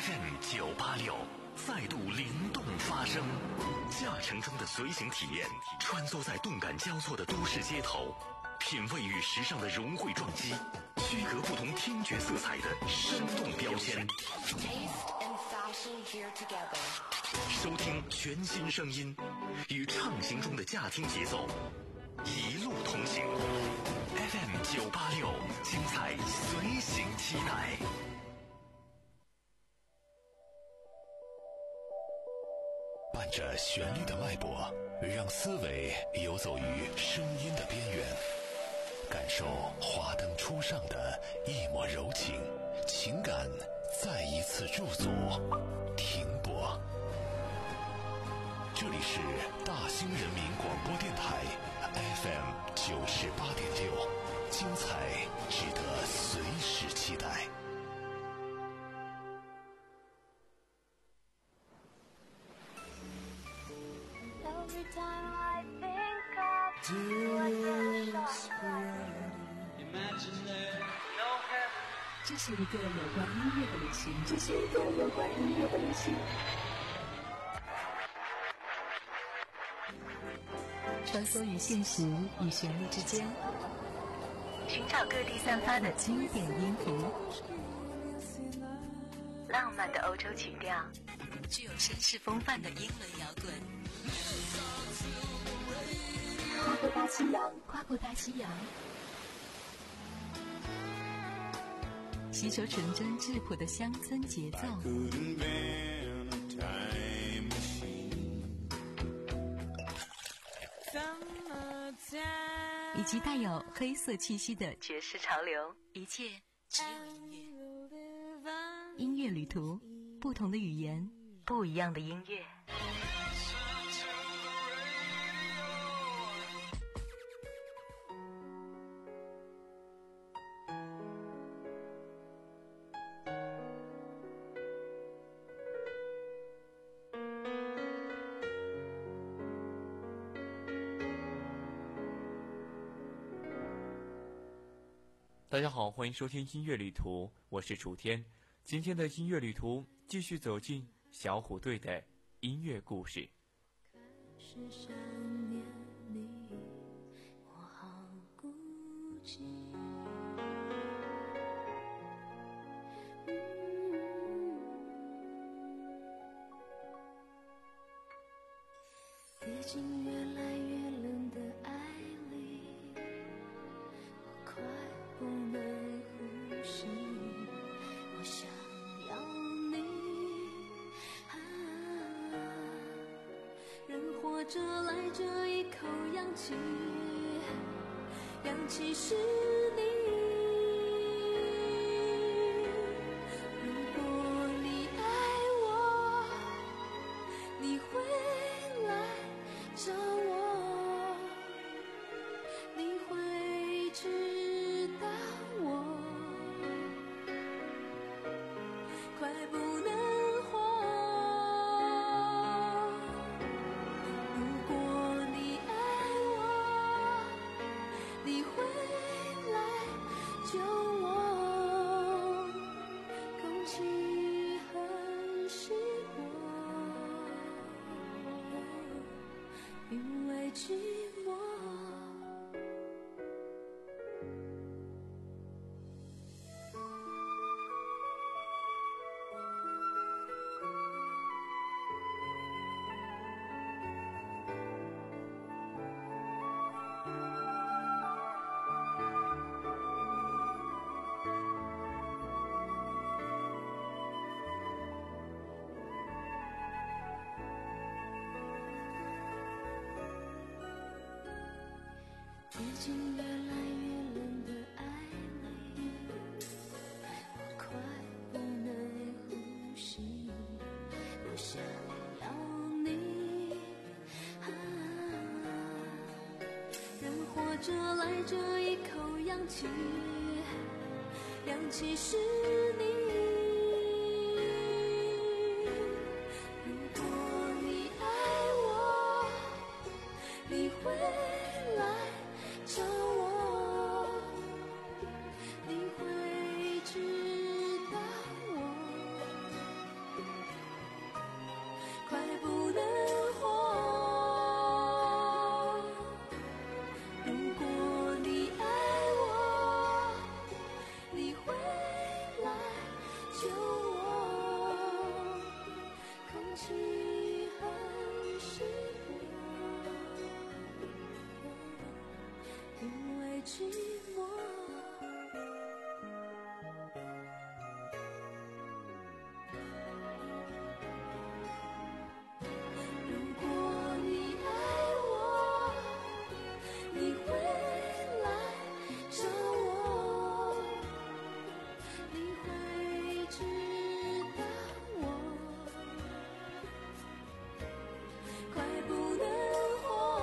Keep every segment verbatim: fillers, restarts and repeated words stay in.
F M 九八六再度灵动发声，驾乘中的随行体验，穿梭在动感交错的都市街头，品味与时尚的融汇撞击，区隔不同听觉色彩的生动标签。收听全新声音，与畅行中的驾听节奏，一路同行。F M 九八六，精彩随行期待。伴着旋律的脉搏，让思维游走于声音的边缘，感受华灯初上的一抹柔情，情感再一次驻足停泊。这里是大兴人民广播电台 F M 九十八点六，精彩值得随时期待。 这是一个有关音乐的旅行，这是一个有关音乐的旅行。穿梭于现实与旋律之间，寻找各地散发的经典音符，浪漫的欧洲曲调，具有绅士风范的英伦摇滚。跨过大西洋，跨过大西洋，吸收纯真质朴的乡村节奏，以及带有黑色气息的爵士潮流，一切只有音乐。音乐旅途，不同的语言，不一样的音乐。 大家好，欢迎收听音乐旅途，我是楚天。今天的音乐旅途继续走进小虎队的音乐故事。 开始想念你，我好孤寂。跌进越来越冷的爱里，我快不能呼吸，我想要你啊，人活着来这一口氧气，氧气是你。如果你爱我，你会来找我，你会知道我快不能活。如果你爱我，你会来救我。空气很稀薄，因为寂寞。跌进越来越冷的爱里，我快不能呼吸，我想要你啊，人活着来这一口氧气，氧气是你。如果你爱我，你会来找我，你会知道我寂寞。如果你爱我，你会来找我，你会知道我快不能活。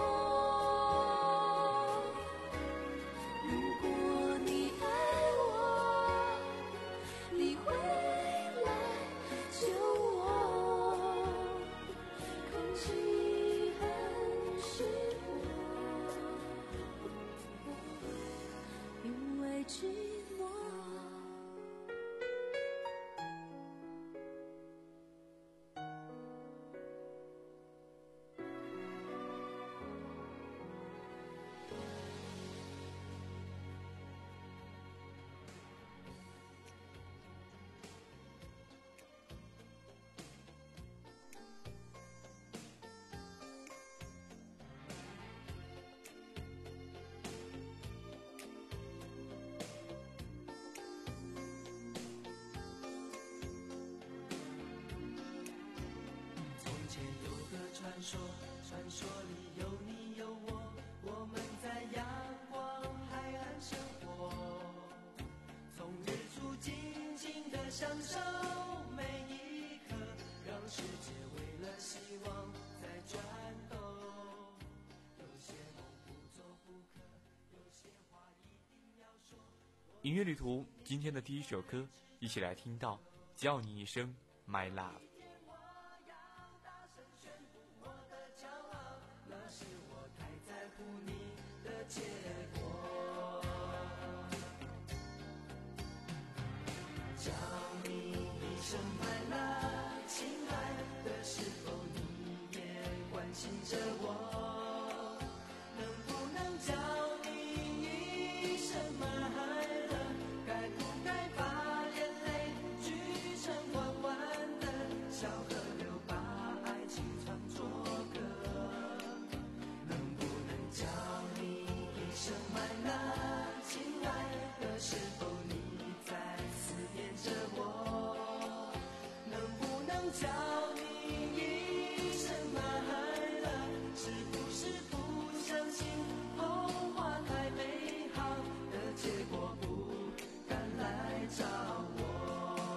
如果你爱我，你会来救我。空气很湿润，因为寂寞。 从前有个传说，传说里有你有我，我们在阳光海岸生活，从日出静静地享受每一刻，让世界为了希望在转动。有些梦不做不可，有些话一定要说。 音乐旅途今天的第一首歌，一起来听到叫你一声 My Love。 那是我太在乎你的结果，叫你一声 My love， 亲爱的，是否你也关心着我？能不能叫你一声 My love， 该不该把眼泪聚成弯弯的小河流，把爱情唱作歌？叫你一声 My love， 亲爱的，是否你在思念着我？能不能叫你一声 My love， 是不是不相信童话太美好的结果，不敢来找我？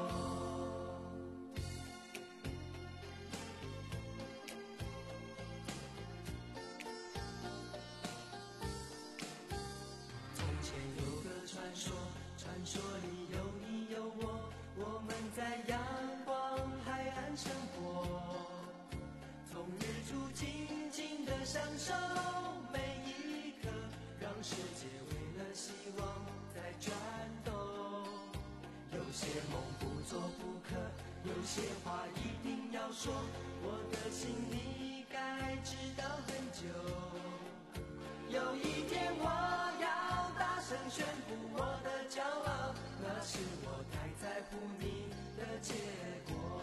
传说，传说里有你有我，我们在阳光海岸生活，从日出静静地享受每一刻，让世界为了希望在转动。有些梦不做不可，有些话一定要说，我的心你该知道很久。有一天我要大声宣布我的骄傲，那是我太在乎你的结果。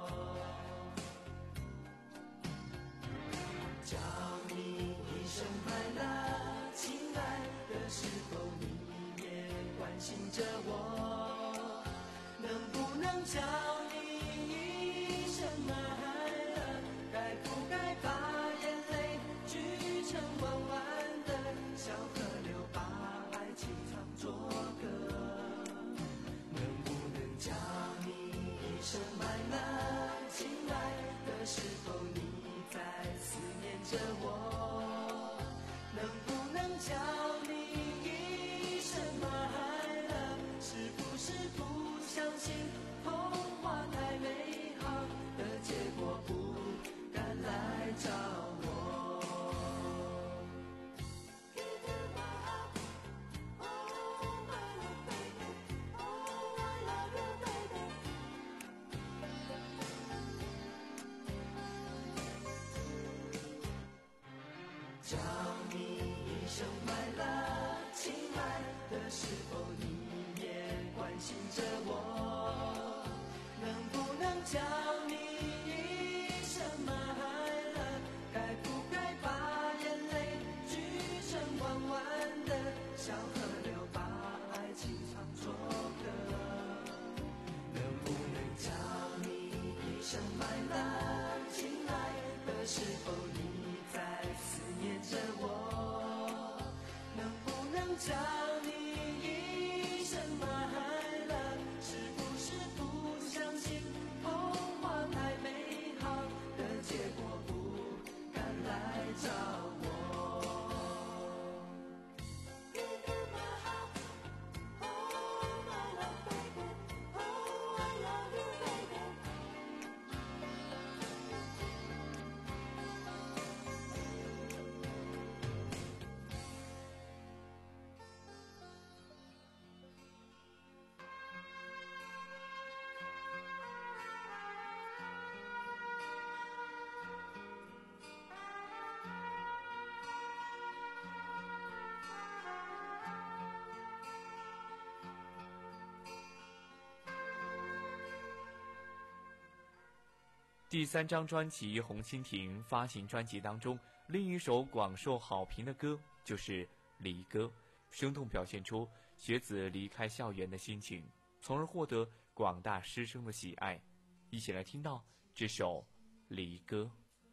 叫你一声 My love， 亲爱的，是否你也关心着我？能不能叫你一声 My love， 该不该把眼泪聚成弯弯的小河流，把爱情唱作歌？能不能叫你一声 My love， 亲爱的，是否你在思念着我？能不能叫你一声 My love， 是不是不相信童话太美好的结果，不敢来找我？叫你一声 My love， 亲爱的，是否你也关心着我？能不能叫你一声 My love， 该不该把眼泪聚成弯弯的小河第三张专辑《红蜻蜓》发行专辑当中，另一首广受好评的歌就是《离歌》，生动表现出学子离开校园的心情，从而获得广大师生的喜爱。一起来听到这首《离歌》。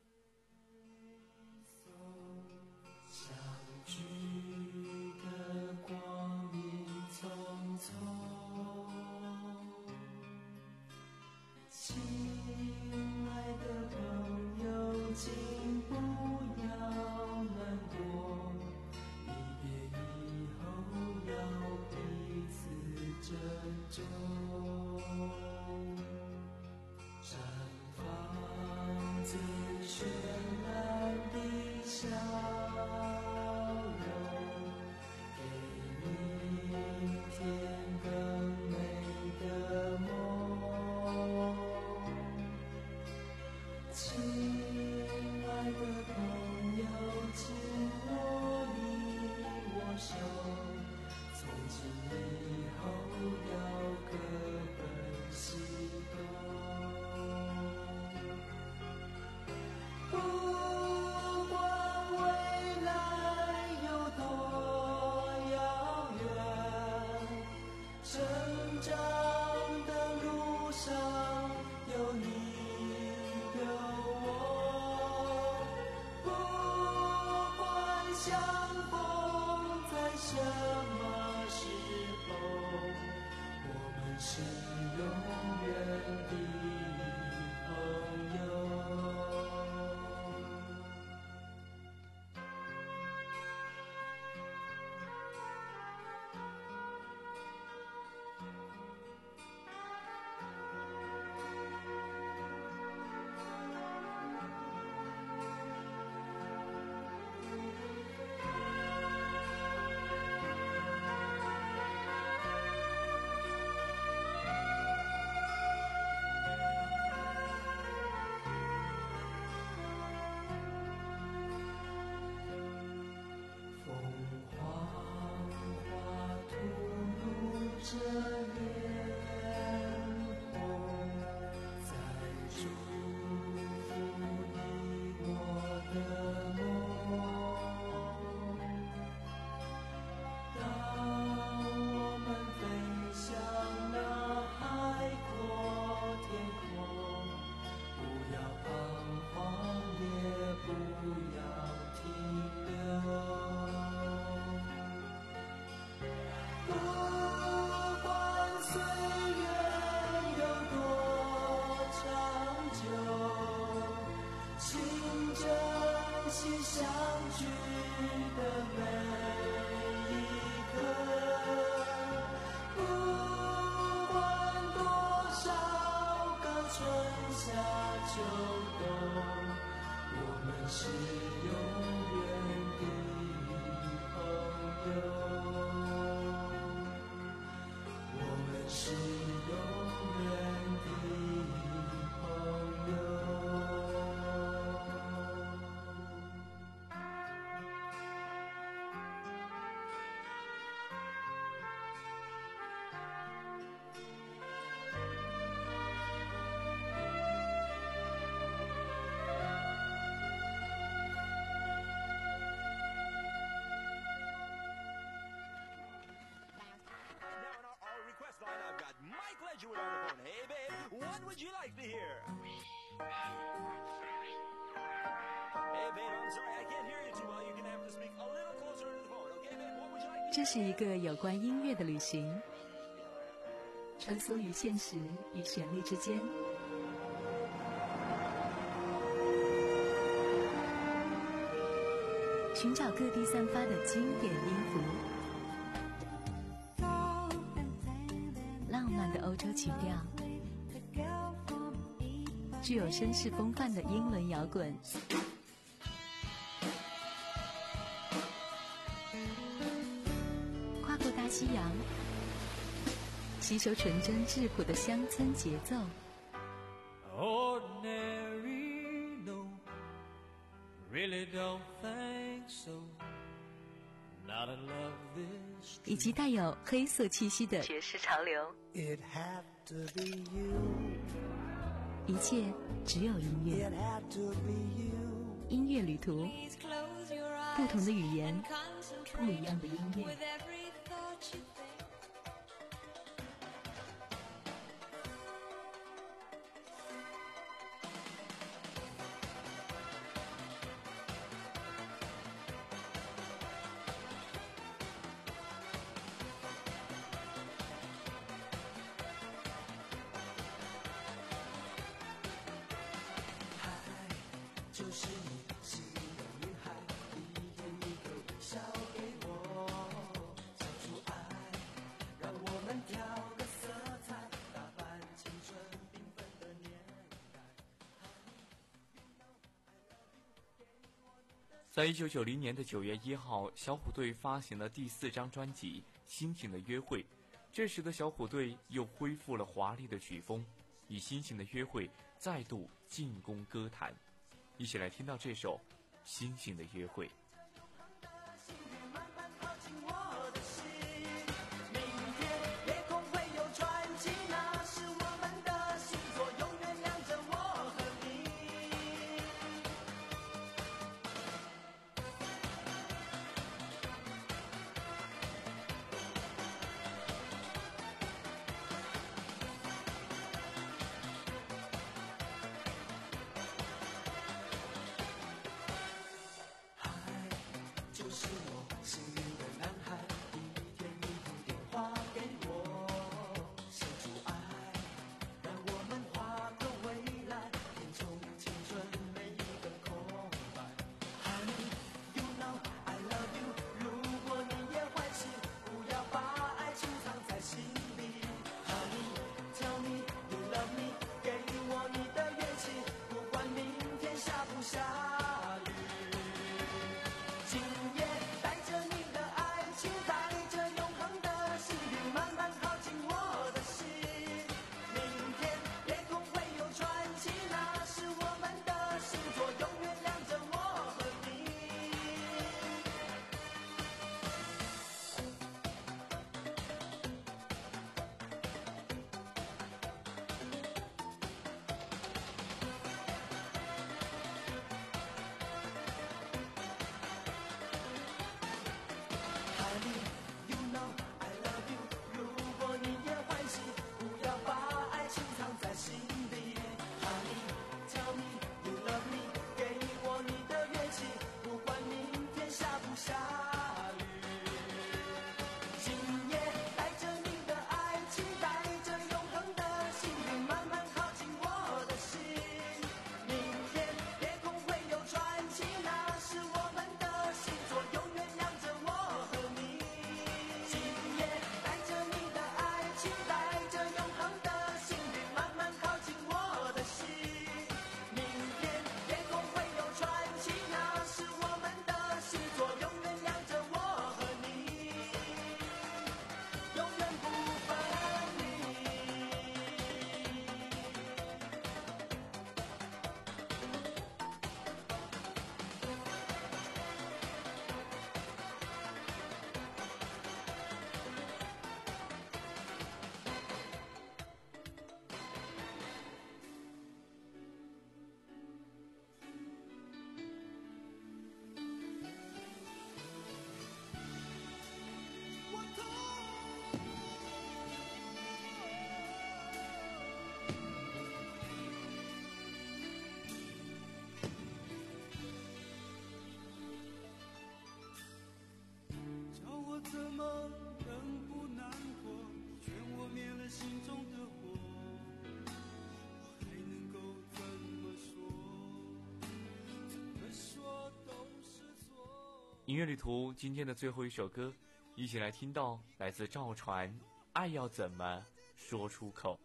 这是一个有关音乐的旅行，穿梭于现实与旋律之间，寻找各地散发的经典音符，浪漫的欧洲曲调，具有绅士风范的英伦摇滚，跨过大西洋，吸收纯真质朴的乡村节奏。 Ordinary, no, really don't think so. Not in love this. 以及带有黑色气息的爵士潮流。 It had to be you. 一切只有音乐。音乐旅途，不同的语言，不一样的音乐。 就是你心里的女孩，一点一个微笑给我，唱出爱，让我们调个色彩，打扮青春缤纷的年代。 在一九九零年的九月一号，小虎队发行了第四张专辑《星星的约会》。这时的小虎队又恢复了华丽的曲风，以《星星的约会》再度进攻歌坛。一起来听到这首《星星的约会》。 就是我心里的男孩，一天一通电话给我，献出爱，让我们画个未来，填充青春每一个空白。Honey, you know I love you， 如果你也欢喜，不要把爱情藏在心里。Honey, tell me you love me， 给我你的乐器，不管明天下不下雨。今夜带着你的爱情，带着永恒的幸运，慢慢靠近我的心。明天夜空会有传奇，那是我们的星座，永远亮着我和你。Honey, you know I love you， 如果你也欢喜，不要把爱情藏在心里。Honey, tell me you love me， 给我你的乐器，不管明天下不下雨。今夜带着你的爱情，带着永恒的幸运，慢慢靠近我的心。明天夜空会有传奇，那是我们的星座，永远亮着我和你。今夜带着你的爱情，带着永恒的幸运，慢慢靠近我的心。明天夜空会有传奇，那是我们的星座，永远亮着我和你，永远不分离。 叫我怎么能不难过？劝我灭了心中的火，我还能够怎么说？怎么说都是错。 音乐旅途今天的最后一首歌，一起来听到来自赵传《爱要怎么说出口》。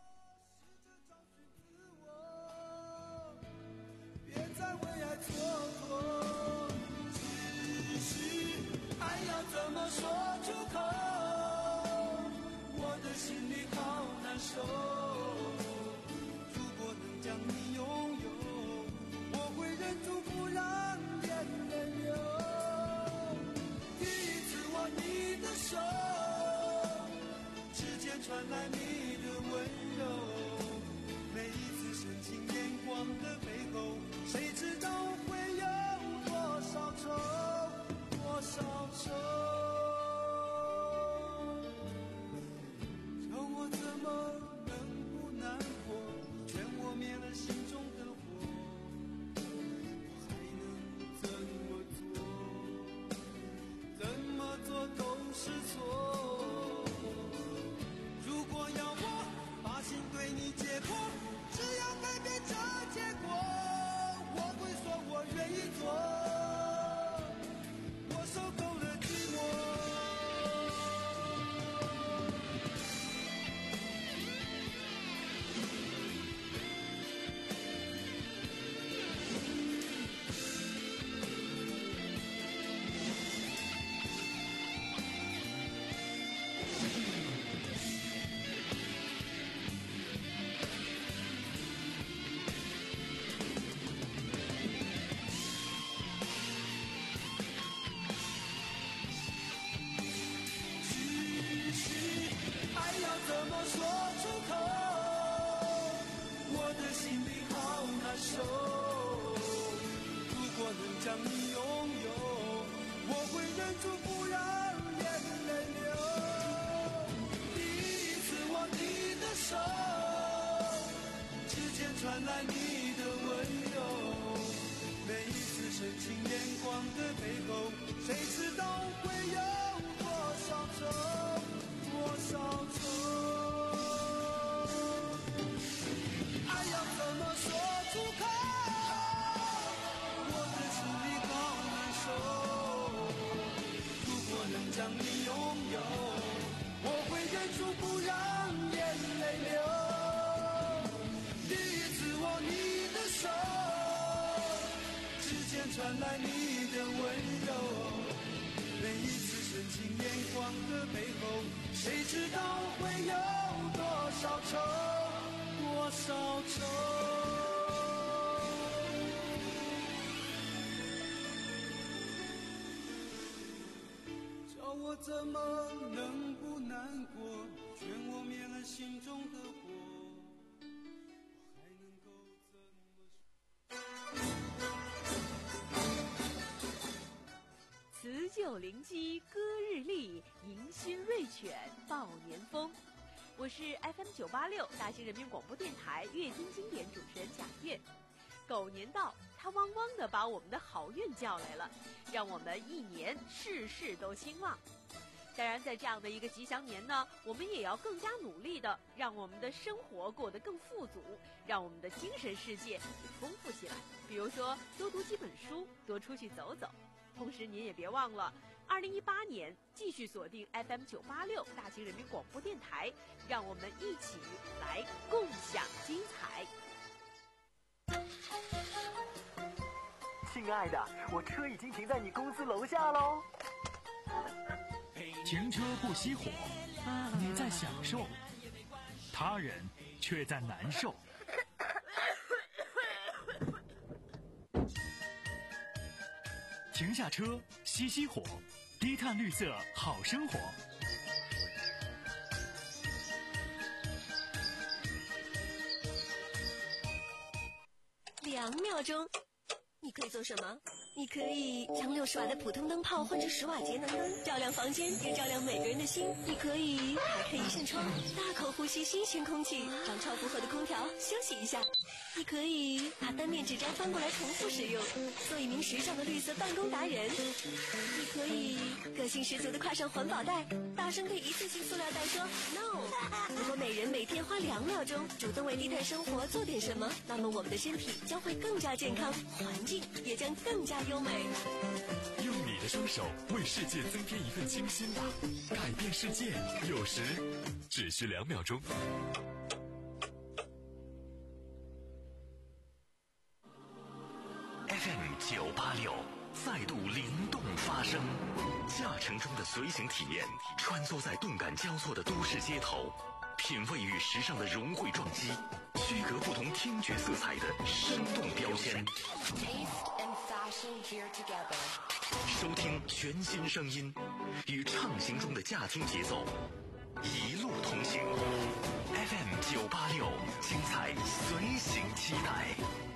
别再为爱蹉跎，只是爱要怎么说出口？我的心里好难受。如果能将你拥有，我会忍住不让眼泪流。第一次握你的手，指尖传来你的温柔，每一次深手。如果能将你拥有，我会忍住不让眼泪流。第一次握你的手，指尖传来你的温柔，每一次深情眼光的背后，谁知道会有多少愁，多少愁。爱要怎么说出口？我的心里好难受。如果能将你拥有，我会忍住不让眼泪流。第一次握你的手，指尖传来你的温柔，每一次深情眼光的背后，谁知道会有多少愁，多少愁。叫我怎么能不难过，劝我灭了心中的火，我还能够怎么说？ 辞旧临机歌日丽，迎新瑞犬报年风。我是 F M 九八六大兴人民广播电台阅听经典主持人贾月。狗年到，它汪汪地把我们的好运叫来了，让我们一年事事都兴旺。当然，在这样的一个吉祥年呢，我们也要更加努力的让我们的生活过得更富足，让我们的精神世界也丰富起来。比如说，多读几本书，多出去走走。同时，您也别忘了，二零一八年继续锁定 F M 九八六大兴人民广播电台，让我们一起来共享精彩。 亲爱的，我车已经停在你公司楼下喽。 停车不熄火，你在享受，他人却在难受。停下车，熄熄火，低碳绿色好生活。 两秒钟，你可以做什么？你可以将六十瓦的普通灯泡换成十瓦节能灯，照亮房间，也照亮每个人的心。你可以打开一扇窗，大口呼吸新鲜空气，让超负荷的空调休息一下。你可以把单面纸张翻过来重复使用，做一名时尚的绿色办公达人。你可以个性十足的挎上环保袋，大声对一次性塑料袋说 no。 如果每人每天花两秒钟主动为低碳生活做点什么，那么我们的身体将会更加健康，环境也将更加优美。 用你的双手为世界增添一份清新吧，改变世界有时只需两秒钟。F M 九八六再度灵动发声，驾乘中的随行体验，穿梭在动感交错的都市街头，品味与时尚的融汇撞击，区隔不同听觉色彩的生动标签。收听全新声音，与畅行中的驾听节奏一路同行。F M 九八六，精彩随行期待。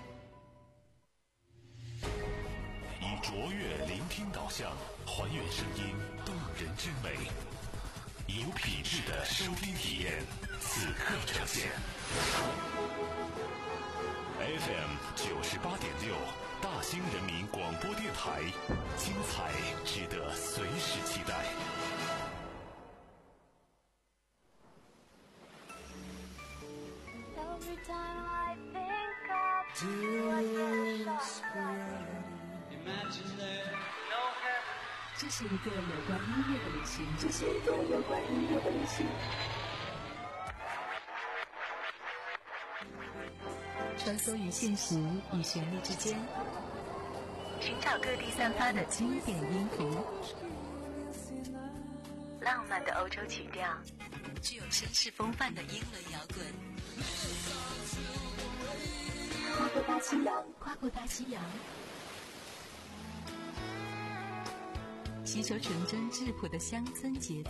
以卓越聆听导向，还原声音动人之美，以有品质的收听体验，此刻呈现。F M 九十八点六，大兴人民广播电台，精彩值得随时期待。 这是一个有关音乐的旅行，这是一个有关音乐的旅行。穿梭于现实与旋律之间，寻找各地散发的经典音符，浪漫的欧洲曲调，具有绅士风范的英伦摇滚。跨过大西洋，跨过大西洋，吸收纯真质朴的乡村节奏。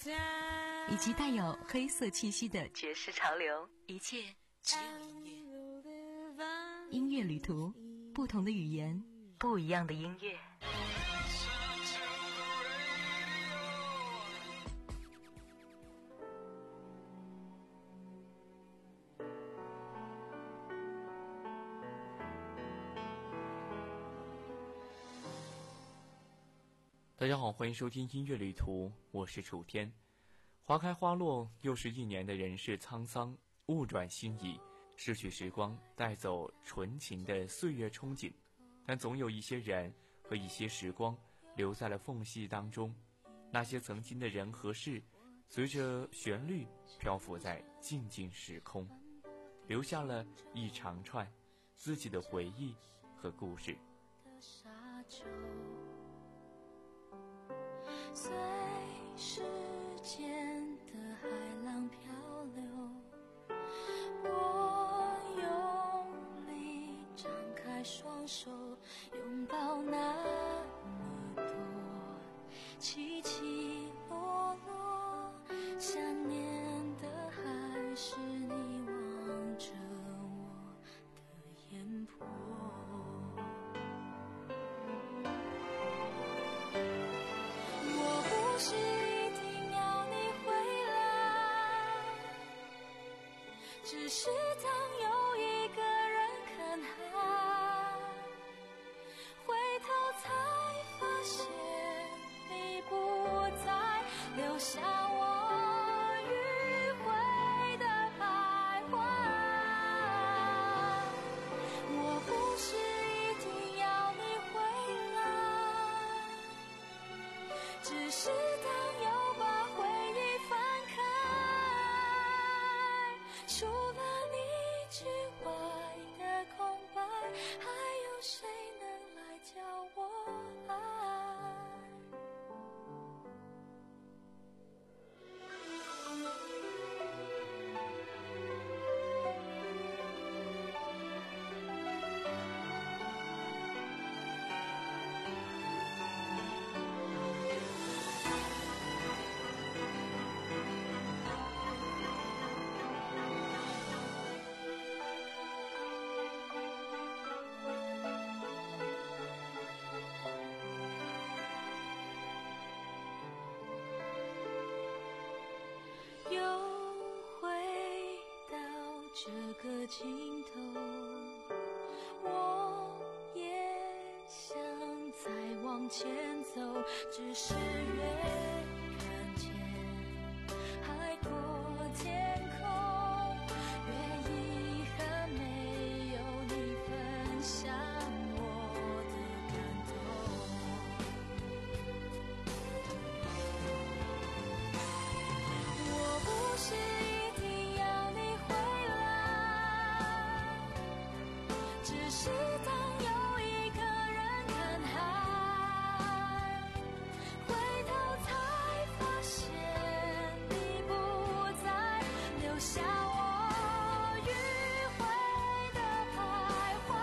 以及带有黑色气息的爵士潮流，一切只有音乐。音乐旅途，不同的语言，不一样的音乐。 大家好，欢迎收听音乐旅途，我是楚天。花开花落，又是一年的人世沧桑，物转星移，逝去时光，带走纯情的岁月憧憬，但总有一些人和一些时光留在了缝隙当中，那些曾经的人和事，随着旋律漂浮在静静时空，留下了一长串自己的回忆和故事。 随时间的海浪漂流，我用力张开双手，拥抱那么多起起落落，想念的还是你望着我的眼波。不是一定要你回来，只是当有一个人看海，回头才发现你不在，留下我迂回的徘徊。我不是一定要你回来，只是当又把回忆翻开，除了你之外的空白，还有谁能来教我爱？又回到这个尽头，我也想再往前走，只是越看见海阔天空，越遗憾没有你分享我的感动。我不是一定要你回来，只是当有一个人看海，回头才发现你不在，留下我迂回的徘徊。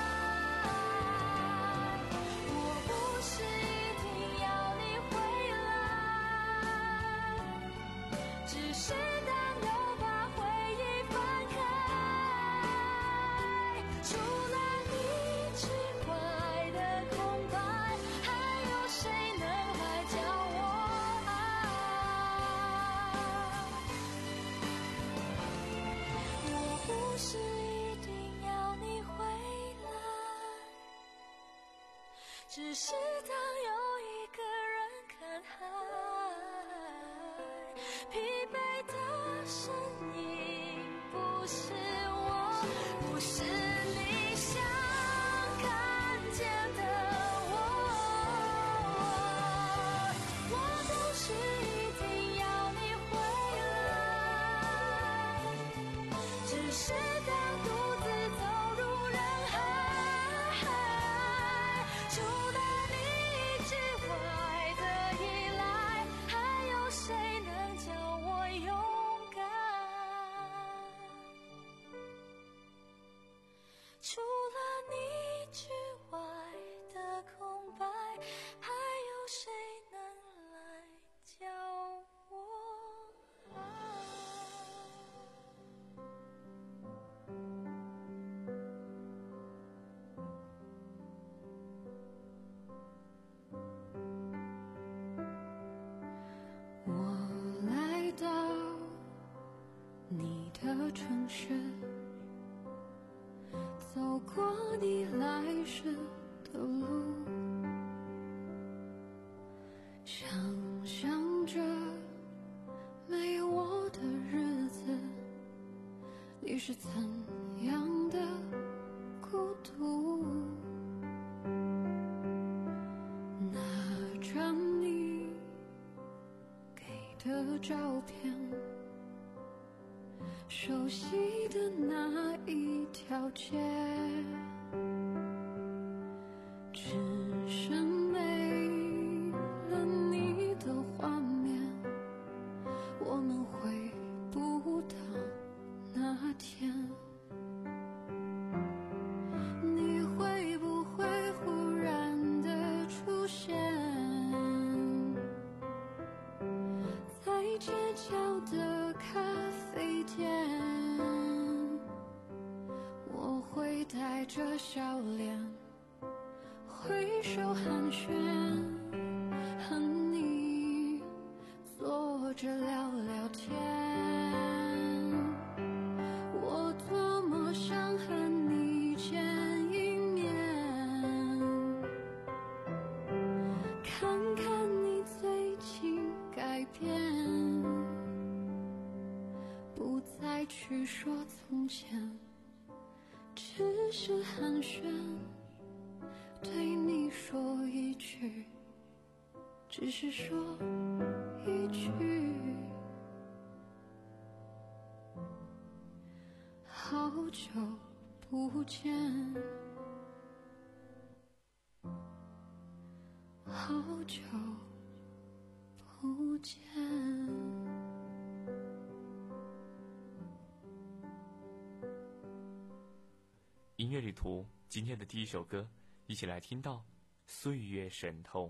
我不是一定要你回来，只是当又把回忆翻开，除了你之外的空白，还有谁能来教我爱？我不是一定要你回来，只是当有一个人看海，疲惫的身影不是我，不是你想看见的我。我不是一定要你回来，只是当独自走入人海，除了你之外的依赖，还有谁能教我勇敢？ 城市，走过你来时的路，想象着没有我的日子，你是怎样的孤独。拿着你给的照片，熟悉的那一条街，只剩没了你的画面，我们回不到那天。你会不会忽然的出现在街角的咖啡店？我会带着笑脸挥手寒暄，和你坐着聊聊天。我多么想和你见一面，看看你最近改变，不再去说从前，只是寒暄，对你说一句，只是说一句，好久不见，好久不见。 音乐旅途今天的第一首歌，一起来听到《岁月神偷》。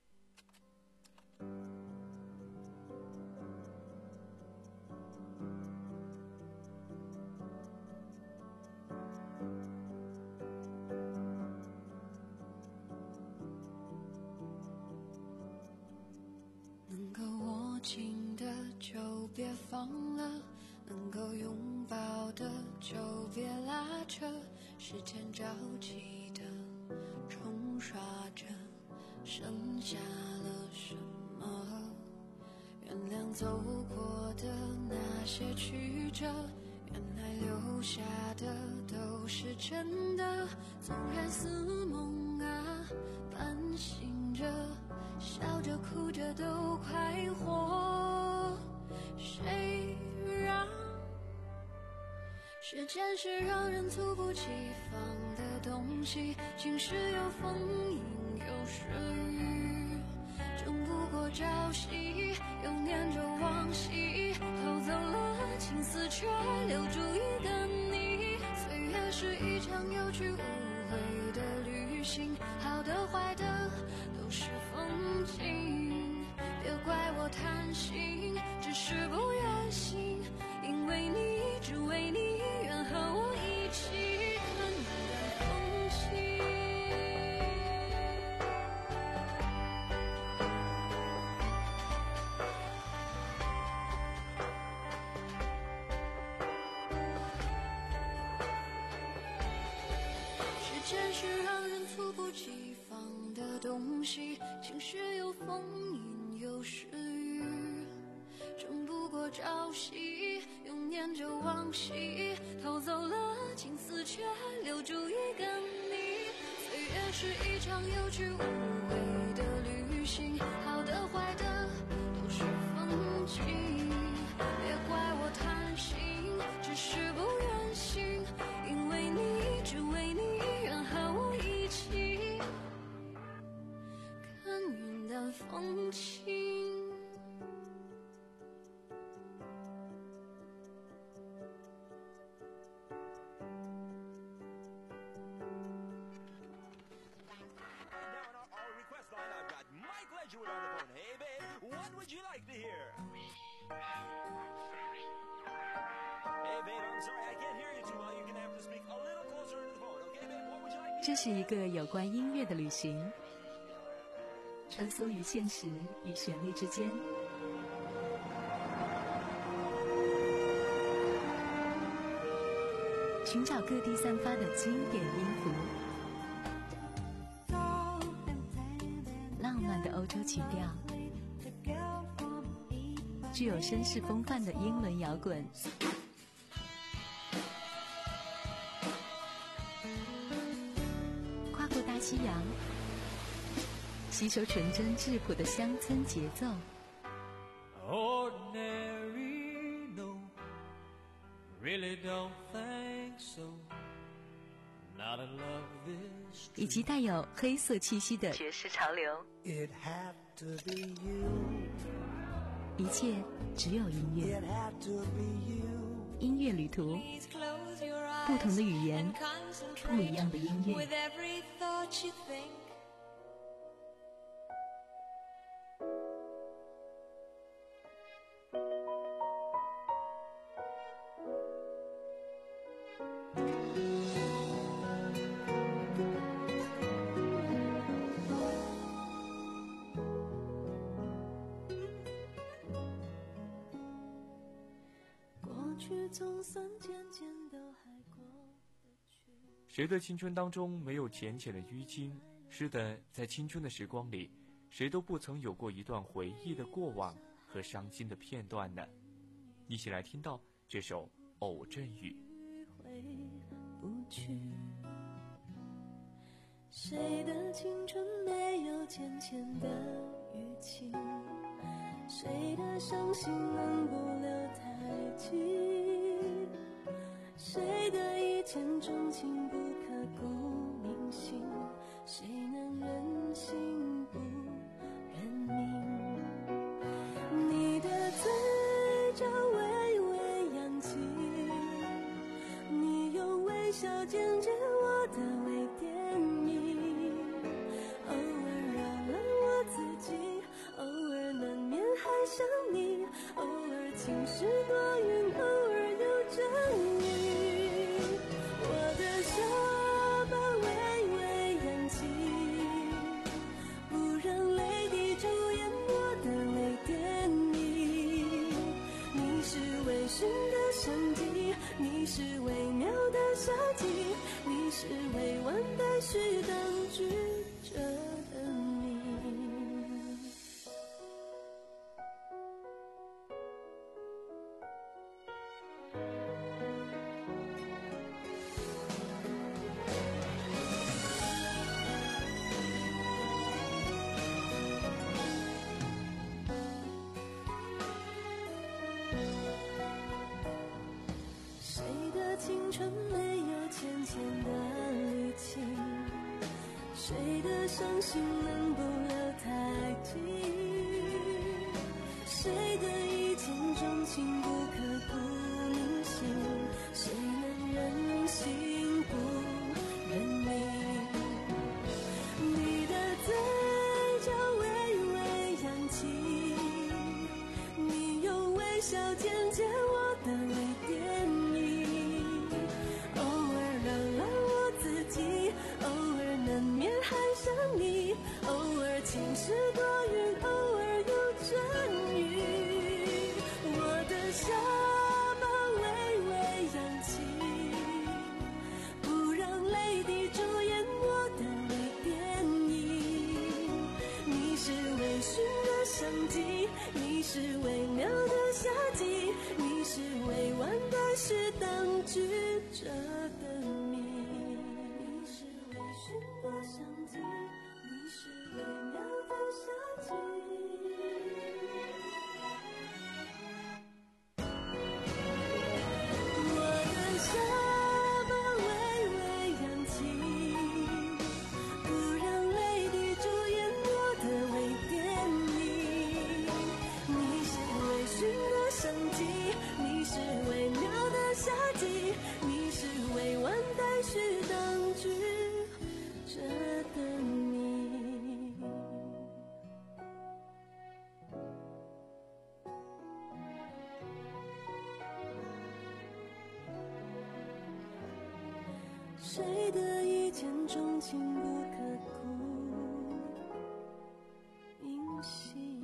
能够握紧的就别放了，能够拥抱的就别拉扯，时间着急的冲刷着，剩下了什么？原谅走过的那些曲折，原来留下的都是真的。纵然似梦啊，半醒着，笑着哭着都快活。谁让时间是让人猝不及防的东西，晴时有风，阴有时雨，争不过朝夕，又念着往昔，偷走了青丝，却留住一个你。岁月是一场有去无回的旅行，好的坏的都是风景，别怪我贪心，只是不愿醒，因为你，只为你，愿和我一起看云淡风轻。时间是让人猝不及防的东西，晴时有风，阴有时雨，争不过朝夕，又念着往昔，偷走了青丝，却留住一个你。岁月是一场有去无回的旅行，好的坏的都是风景，别怪我贪心，只是不愿醒，因为你，只为你，愿和我一起看云淡风轻。 这是一个有关音乐的旅行，穿梭于现实与旋律之间。 寻找各地散发的经典音符。浪漫的欧洲曲调，具有绅士风范的英伦摇滚，跨过大西洋，吸收纯真质朴的乡村节奏。 Ordinary, no, really don't think so. Not in love this 以及带有黑色气息的爵士潮流。 It had to be you. 一切只有音乐。 It had to be you. 音乐旅途，不同的语言，不一样的音乐。 With every thought you think. 《谁的青春当中没有浅浅的淤青？是的，在青春的时光里，谁都不曾有过一段回忆的过往和伤心的片段呢？一起来听到这首《偶阵雨》。 谁的青春没有浅浅的淤青？谁的伤心能不留太久？谁的一见钟情不刻骨铭心？谁能忍心不认命？你的嘴角微微扬起，你用微笑剪接我的微电影，偶尔扰乱我自己，偶尔难免还想你，偶尔晴时多云，偶尔有阵雨。我的下巴微微扬起，不让泪滴主演我的微电影。你是微醺的相机，你是微妙的夏季，你是未完待续当局者的你。谁的青春没有浅浅的淤青？谁的伤心能不留太久？谁的一见钟情不刻骨铭心？谁能忍心不认命？你的嘴角微微扬起，你用微笑剪接我的微电影，偶尔扰乱我自己，偶尔难免还想你，偶尔晴时多云，偶尔有阵雨。我的下巴微微扬起，不让泪滴主演我的微电影。你是微醺的相机，你是微妙的夏季，你是未完待续当局者的你。你是微醺的相机，你是微妙的夏季。我的下巴微微扬起，不让泪滴主演我的微电影。你是微醺的相机，你是微妙的夏季，你是未完待续当局者的你。谁的一见钟情不刻骨铭心？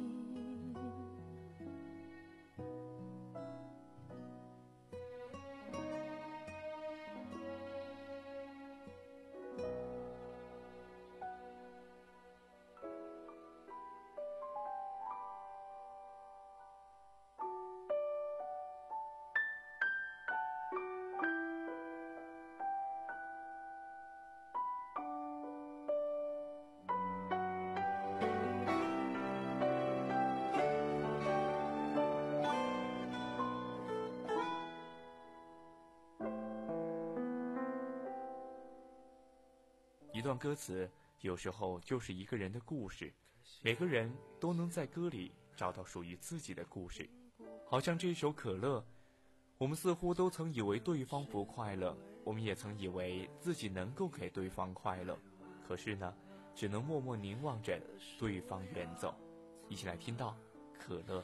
一段歌词有时候就是一个人的故事，每个人都能在歌里找到属于自己的故事。好像这首可乐，我们似乎都曾以为对方不快乐，我们也曾以为自己能够给对方快乐，可是呢，只能默默凝望着对方远走。一起来听到可乐。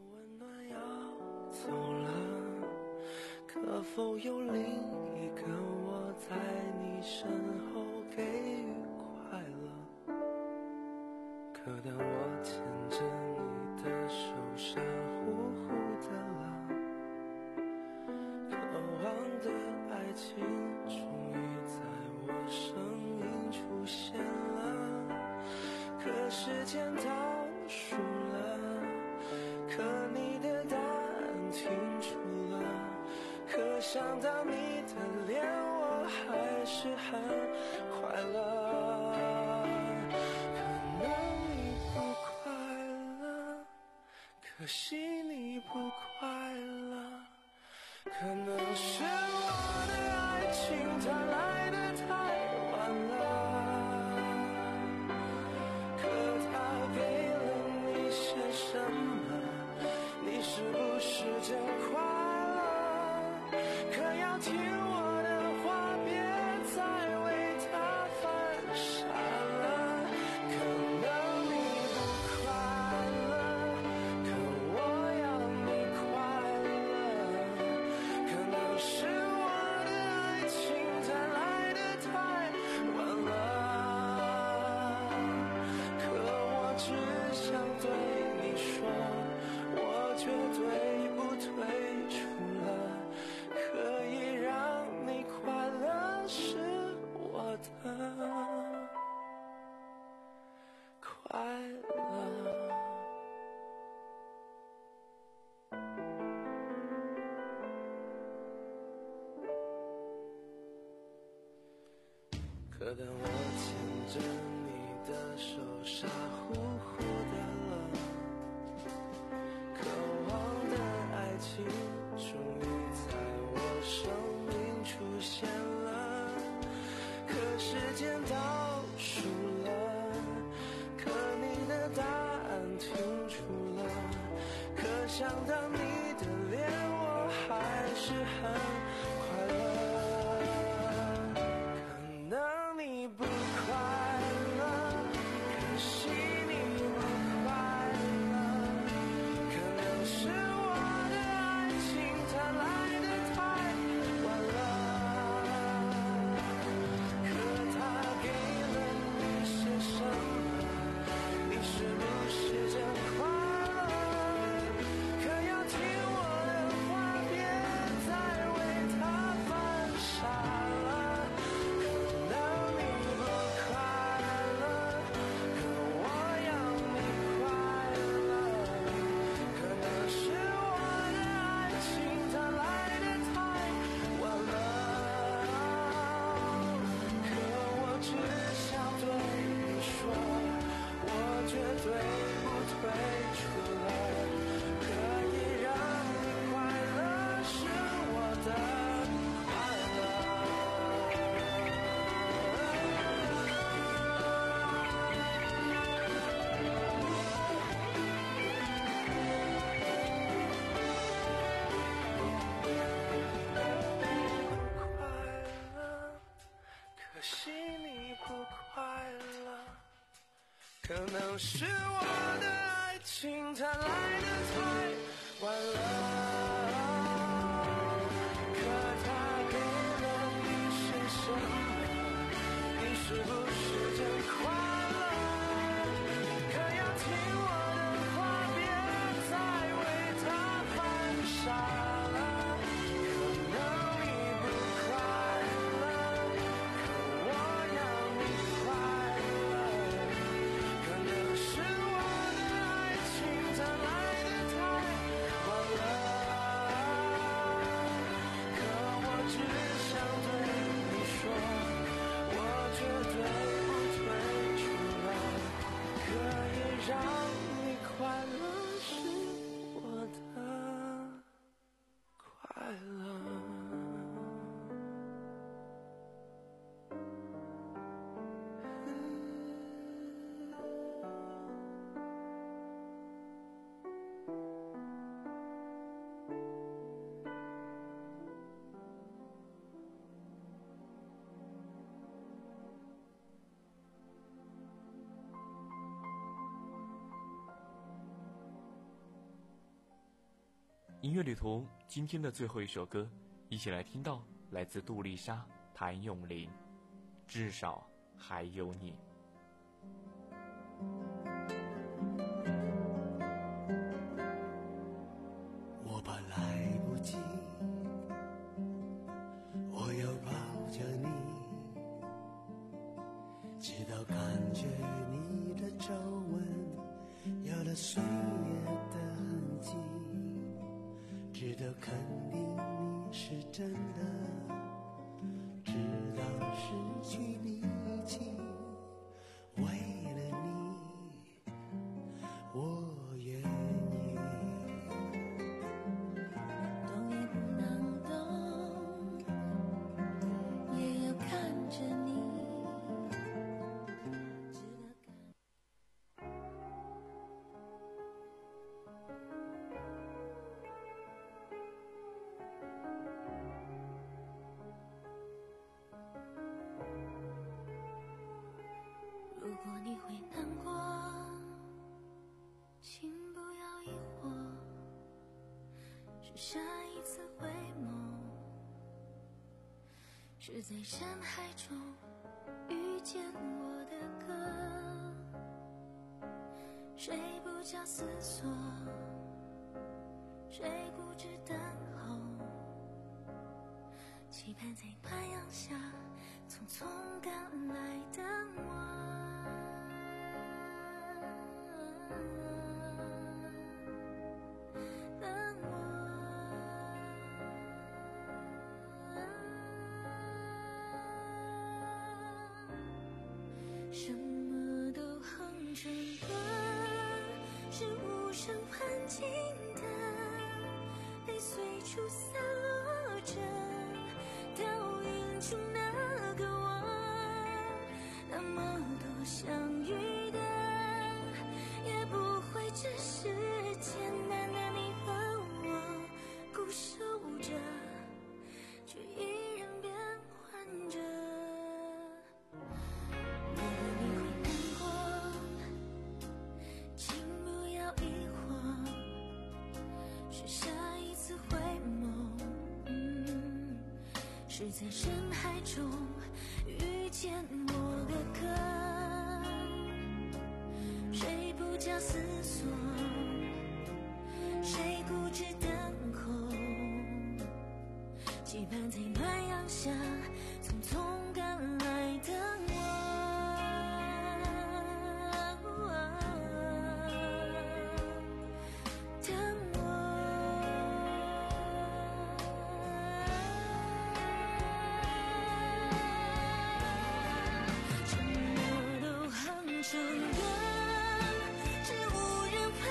走了，可否有另一个我在你身后给予快乐？可当我牵着你的手傻乎乎的了，渴望的爱情终于在我生命出现了，可时间倒数了，可你的答案停住了，可想到你的脸我还是很快乐。可能你不快乐，可惜你不快乐，可能是我的爱情它来得太晚了，可它给了你些什么？你是不是真快乐？可要听我的话，别再为它犯傻了。可能你不快乐，可我要你快乐。可能是我的爱情它来得太晚了，可我只想对你说，我绝对不退出了，可以让你快乐是我的快乐。可当我牵着你的手傻乎乎的了，渴望的爱情终于在我生命出现了，可时间倒数了，可你的答案停住了，可想到你的脸我还是很快乐。可能你不快乐，可惜你不快乐，可能是我的爱情它来得太晚了，可它给了你些什么？你是不是真快乐？可要听我的话，别再为它犯傻了。可能你不快乐，可我要你快乐。可能是我的爱情它来得太晚了，可我只想对你说，我绝对不退出了，可以让你快乐是我的快乐。快乐，可惜你不快乐，可能是我的爱情它来得太晚了，可它给了你些什么？你是不是真快乐？可要听我的话，别再为它犯傻了。可能你不快乐，可我要你快乐。可能是我的爱情它来得太晚了， 音乐旅途今天的最后一首歌，一起来听到来自杜丽莎、谭咏麟，至少还有你。 我怕来不及，我要抱着你，直到感觉你的皱纹有了岁月的痕迹，直到肯定你是真的，直到失去力气，为了你我愿意。 懂也不能懂，也要看着你，直到感如果你会难过，请不要疑惑，是下一次回眸，是在人海中遇见我的歌，谁不假思索，谁固执等候，期盼在暖阳下匆匆赶来的我，等我，什么都哼成歌，是无声环境的，被随处散落着，倒映出那个我，那么多相遇的，也不会只是简单的你和我，固守着，却依然变换着。如果你会难过，请不要疑惑，是下一次回眸，嗯，是在人海中遇见我的歌，谁不假思索，谁固执等候，期盼在暖阳下匆匆赶来的我，等我，什么都哼成歌，是无人问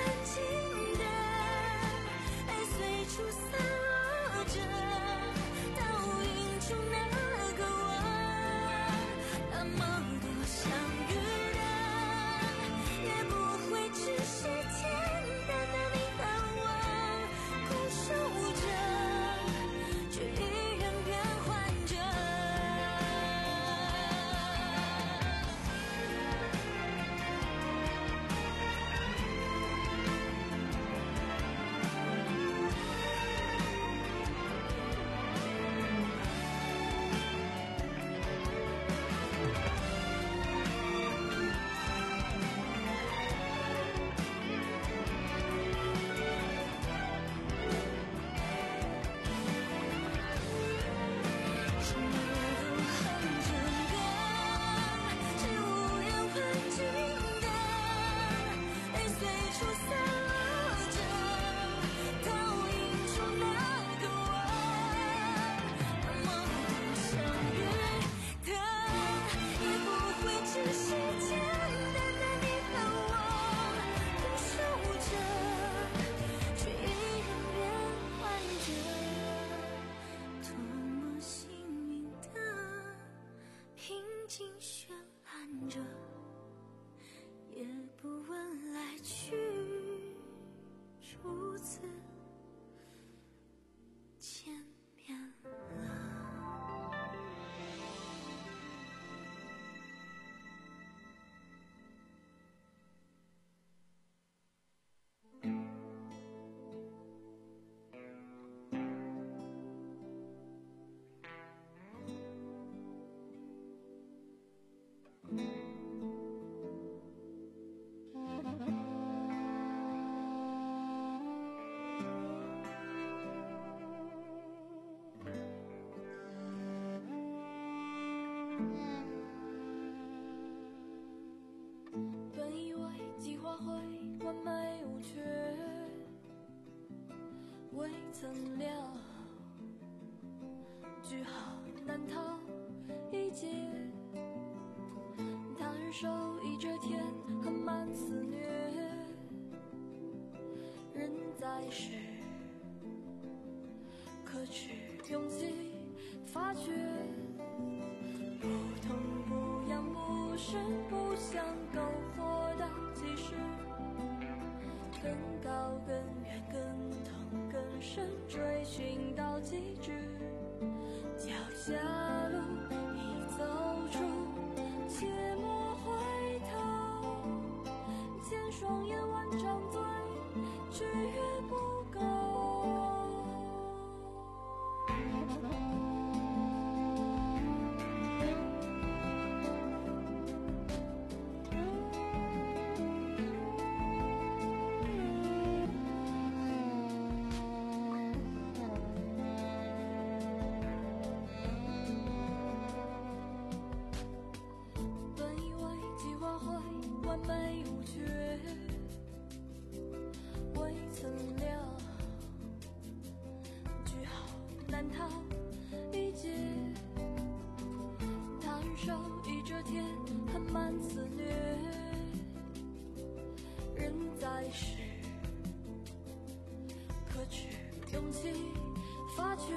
未曾了，句号难逃一劫。他人手一遮天，恨满肆虐。人在世，可取勇气发觉，不痛不痒不声不响，篝火到几时？更高更远更痛更深，追寻到极致。脚下路已走出，切莫回头。见双眼万张嘴，却越不够。完美无缺，未曾了，句号难逃一劫。他人手一遮天，恨满肆虐。人在世，可取勇气发觉，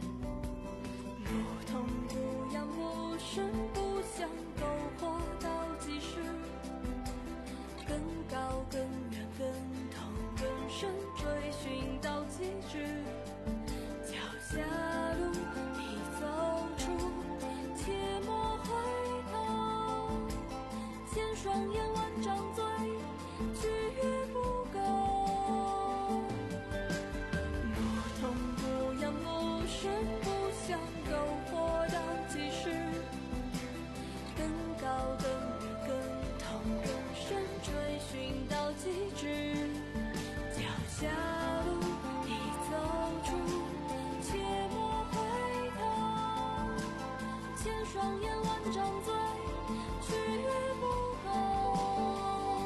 不痛不痒不声不响，篝火到几时？更高更远更痛更深，追寻到极致。脚下路已走出，切莫回头。见双眼万张嘴，却越不够。不痛不痒不声不响，篝火到几时？更高更远更痛更深，追寻到极致。脚下路已走出，切莫回头。见双眼万张嘴，却越不够。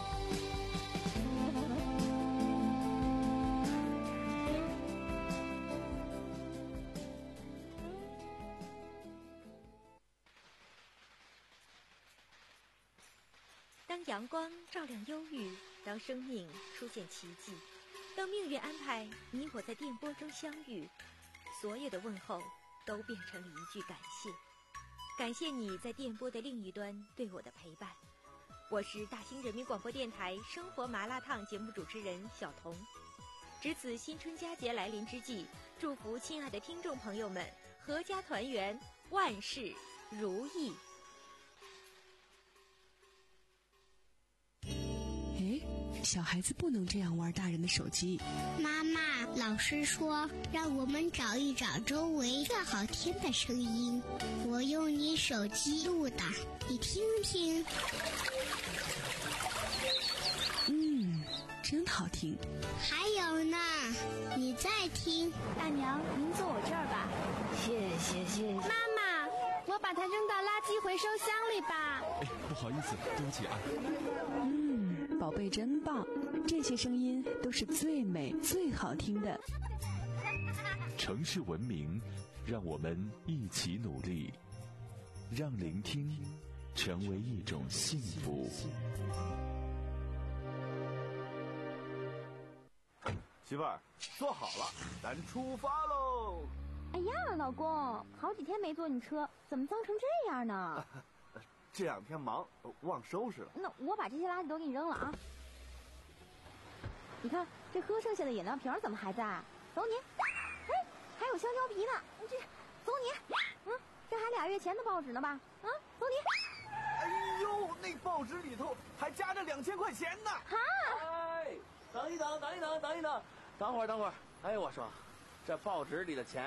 当阳光照亮忧郁，当生命出现奇迹，当命运安排你我在电波中相遇，所有的问候都变成了一句感谢。感谢你在电波的另一端对我的陪伴。我是大兴人民广播电台生活麻辣烫节目主持人小彤。值此新春佳节来临之际，祝福亲爱的听众朋友们阖家团圆，万事如意。 小孩子不能这样玩大人的手机。 妈妈，老师说让我们找一找周围最好听的声音，我用你手机录的，你听听。 嗯，真好听。 还有呢，你再听。 大娘，您坐我这儿吧。 谢谢谢谢。 妈妈，我把它扔到垃圾回收箱里吧。 哎，不好意思，对不起啊。 嗯，宝贝真棒，这些声音都是最美最好听的。 城市文明，让我们一起努力，让聆听成为一种幸福。 媳妇儿，坐好了，咱出发喽！ 哎呀，老公，好几天没坐你车，怎么脏成这样呢？ 这两天忙，忘收拾了。 那我把这些垃圾都给你扔了啊！你看这喝剩下的饮料瓶怎么还在？走你！哎，还有香蕉皮呢，这走你！嗯，这还俩月前的报纸呢吧？啊，走你！ 哎呦，那报纸里头还夹着两千块钱呢！ 哈！ 哎，等一等，等一等，等一等，等会儿，等会儿。哎，我说，这报纸里的钱